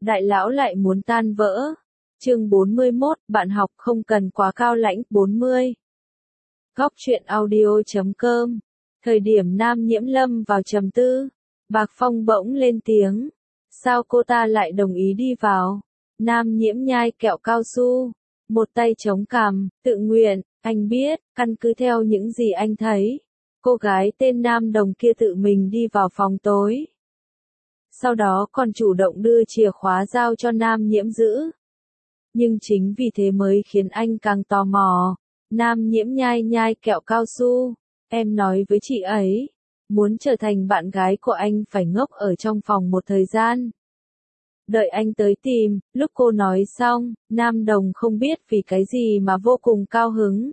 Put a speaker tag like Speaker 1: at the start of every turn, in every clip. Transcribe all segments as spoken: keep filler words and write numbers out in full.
Speaker 1: Đại lão lại muốn tan vỡ. Chương bốn mươi mốt, bạn học không cần quá cao lãnh. bốn mươi. Góc truyện audio chấm com. Thời điểm Nam Nhiễm lâm vào trầm tư, Bạc Phong bỗng lên tiếng. Sao cô ta lại đồng ý đi vào? Nam Nhiễm nhai kẹo cao su, một tay chống cằm, tự nguyện. Anh biết, căn cứ theo những gì anh thấy, cô gái tên Nam Đồng kia tự mình đi vào phòng tối. Sau đó còn chủ động đưa chìa khóa giao cho Nam Nhiễm giữ. Nhưng chính vì thế mới khiến anh càng tò mò. Nam Nhiễm nhai nhai kẹo cao su. Em nói với chị ấy, muốn trở thành bạn gái của anh phải ngốc ở trong phòng một thời gian. Đợi anh tới tìm. Lúc cô nói xong, Nam Đồng không biết vì cái gì mà vô cùng cao hứng.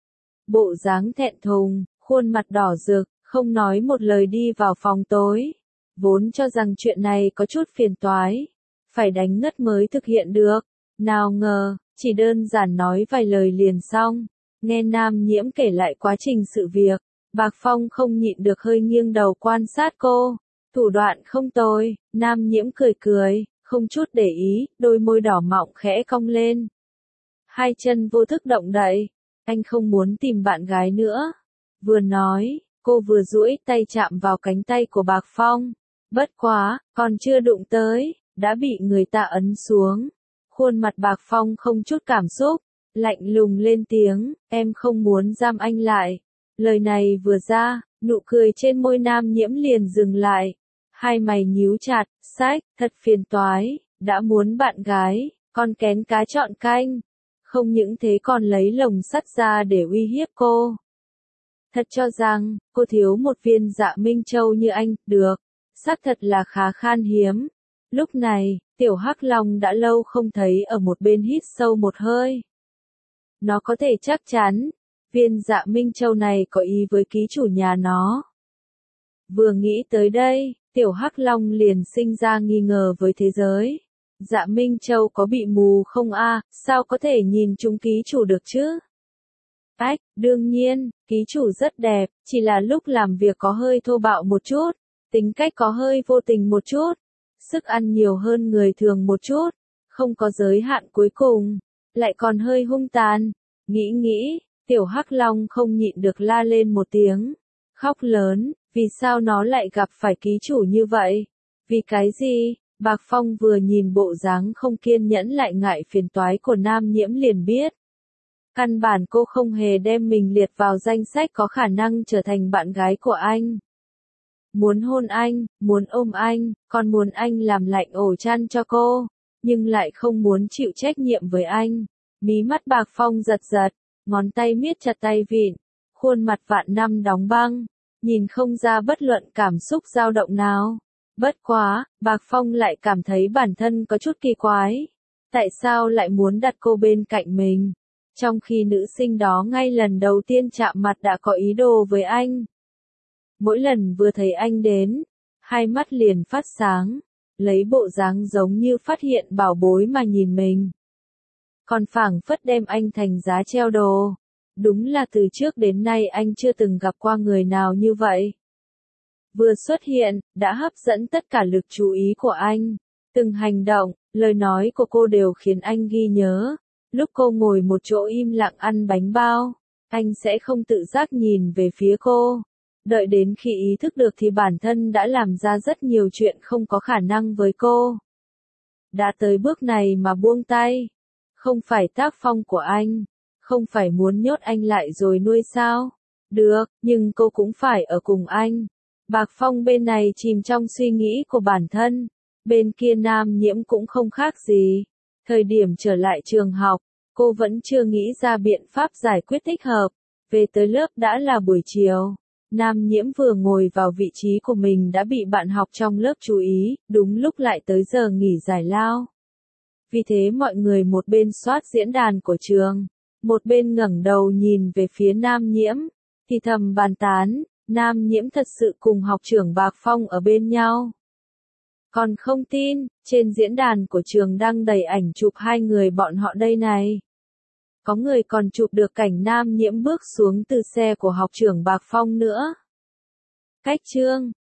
Speaker 1: Bộ dáng thẹn thùng, khuôn mặt đỏ rực, không nói một lời đi vào phòng tối. Vốn cho rằng chuyện này có chút phiền toái, phải đánh ngất mới thực hiện được. Nào ngờ, chỉ đơn giản nói vài lời liền xong. Nghe Nam Nhiễm kể lại quá trình sự việc, Bạc Phong không nhịn được hơi nghiêng đầu quan sát cô. Thủ đoạn không tồi. Nam Nhiễm cười cười, không chút để ý, đôi môi đỏ mọng khẽ cong lên. Hai chân vô thức động đậy. Anh không muốn tìm bạn gái nữa. Vừa nói, cô vừa duỗi tay chạm vào cánh tay của Bạc Phong. Bất quá, còn chưa đụng tới, đã bị người ta ấn xuống. Khuôn mặt Bạc Phong không chút cảm xúc, lạnh lùng lên tiếng, em không muốn giam anh lại. Lời này vừa ra, nụ cười trên môi Nam Nhiễm liền dừng lại. Hai mày nhíu chặt, sách, thật phiền toái, đã muốn bạn gái, con kén cá chọn canh. Không những thế còn lấy lồng sắt ra để uy hiếp cô. Thật cho rằng, cô thiếu một viên Dạ Minh Châu như anh, được. Xác thật là khá khan hiếm. Lúc này, tiểu Hắc Long đã lâu không thấy ở một bên hít sâu một hơi. Nó có thể chắc chắn, viên Dạ Minh Châu này có ý với ký chủ nhà nó. Vừa nghĩ tới đây, tiểu Hắc Long liền sinh ra nghi ngờ với thế giới. Dạ Minh Châu có bị mù không a? Sao có thể nhìn trúng ký chủ được chứ? Ách, đương nhiên, ký chủ rất đẹp, chỉ là lúc làm việc có hơi thô bạo một chút, tính cách có hơi vô tình một chút, sức ăn nhiều hơn người thường một chút, không có giới hạn cuối cùng, lại còn hơi hung tàn. Nghĩ nghĩ, tiểu Hắc Long không nhịn được la lên một tiếng, khóc lớn, vì sao nó lại gặp phải ký chủ như vậy? Vì cái gì? Bạc Phong vừa nhìn bộ dáng không kiên nhẫn lại ngại phiền toái của Nam Nhiễm liền biết. Căn bản cô không hề đem mình liệt vào danh sách có khả năng trở thành bạn gái của anh. Muốn hôn anh, muốn ôm anh, còn muốn anh làm lạnh ổ chăn cho cô, nhưng lại không muốn chịu trách nhiệm với anh. Mí mắt Bạc Phong giật giật, ngón tay miết chặt tay vịn, khuôn mặt vạn năm đóng băng, nhìn không ra bất luận cảm xúc dao động nào. Bất quá, Bạc Phong lại cảm thấy bản thân có chút kỳ quái. Tại sao lại muốn đặt cô bên cạnh mình? Trong khi nữ sinh đó ngay lần đầu tiên chạm mặt đã có ý đồ với anh. Mỗi lần vừa thấy anh đến, hai mắt liền phát sáng, lấy bộ dáng giống như phát hiện bảo bối mà nhìn mình. Còn phảng phất đem anh thành giá treo đồ. Đúng là từ trước đến nay anh chưa từng gặp qua người nào như vậy. Vừa xuất hiện, đã hấp dẫn tất cả lực chú ý của anh. Từng hành động, lời nói của cô đều khiến anh ghi nhớ. Lúc cô ngồi một chỗ im lặng ăn bánh bao, anh sẽ không tự giác nhìn về phía cô. Đợi đến khi ý thức được thì bản thân đã làm ra rất nhiều chuyện không có khả năng với cô. Đã tới bước này mà buông tay. Không phải tác phong của anh. Không phải muốn nhốt anh lại rồi nuôi sao? Được, nhưng cô cũng phải ở cùng anh. Bạc Phong bên này chìm trong suy nghĩ của bản thân. Bên kia Nam Nhiễm cũng không khác gì. Thời điểm trở lại trường học, cô vẫn chưa nghĩ ra biện pháp giải quyết thích hợp. Về tới lớp đã là buổi chiều. Nam Nhiễm vừa ngồi vào vị trí của mình đã bị bạn học trong lớp chú ý, đúng lúc lại tới giờ nghỉ giải lao. Vì thế mọi người một bên soát diễn đàn của trường, một bên ngẩng đầu nhìn về phía Nam Nhiễm, thì thầm bàn tán, Nam Nhiễm thật sự cùng học trưởng Bạc Phong ở bên nhau. Còn không tin, trên diễn đàn của trường đăng đầy ảnh chụp hai người bọn họ đây này. Có người còn chụp được cảnh Nam Nhiễm bước xuống từ xe của học trưởng Bạc Phong nữa. Cách chương,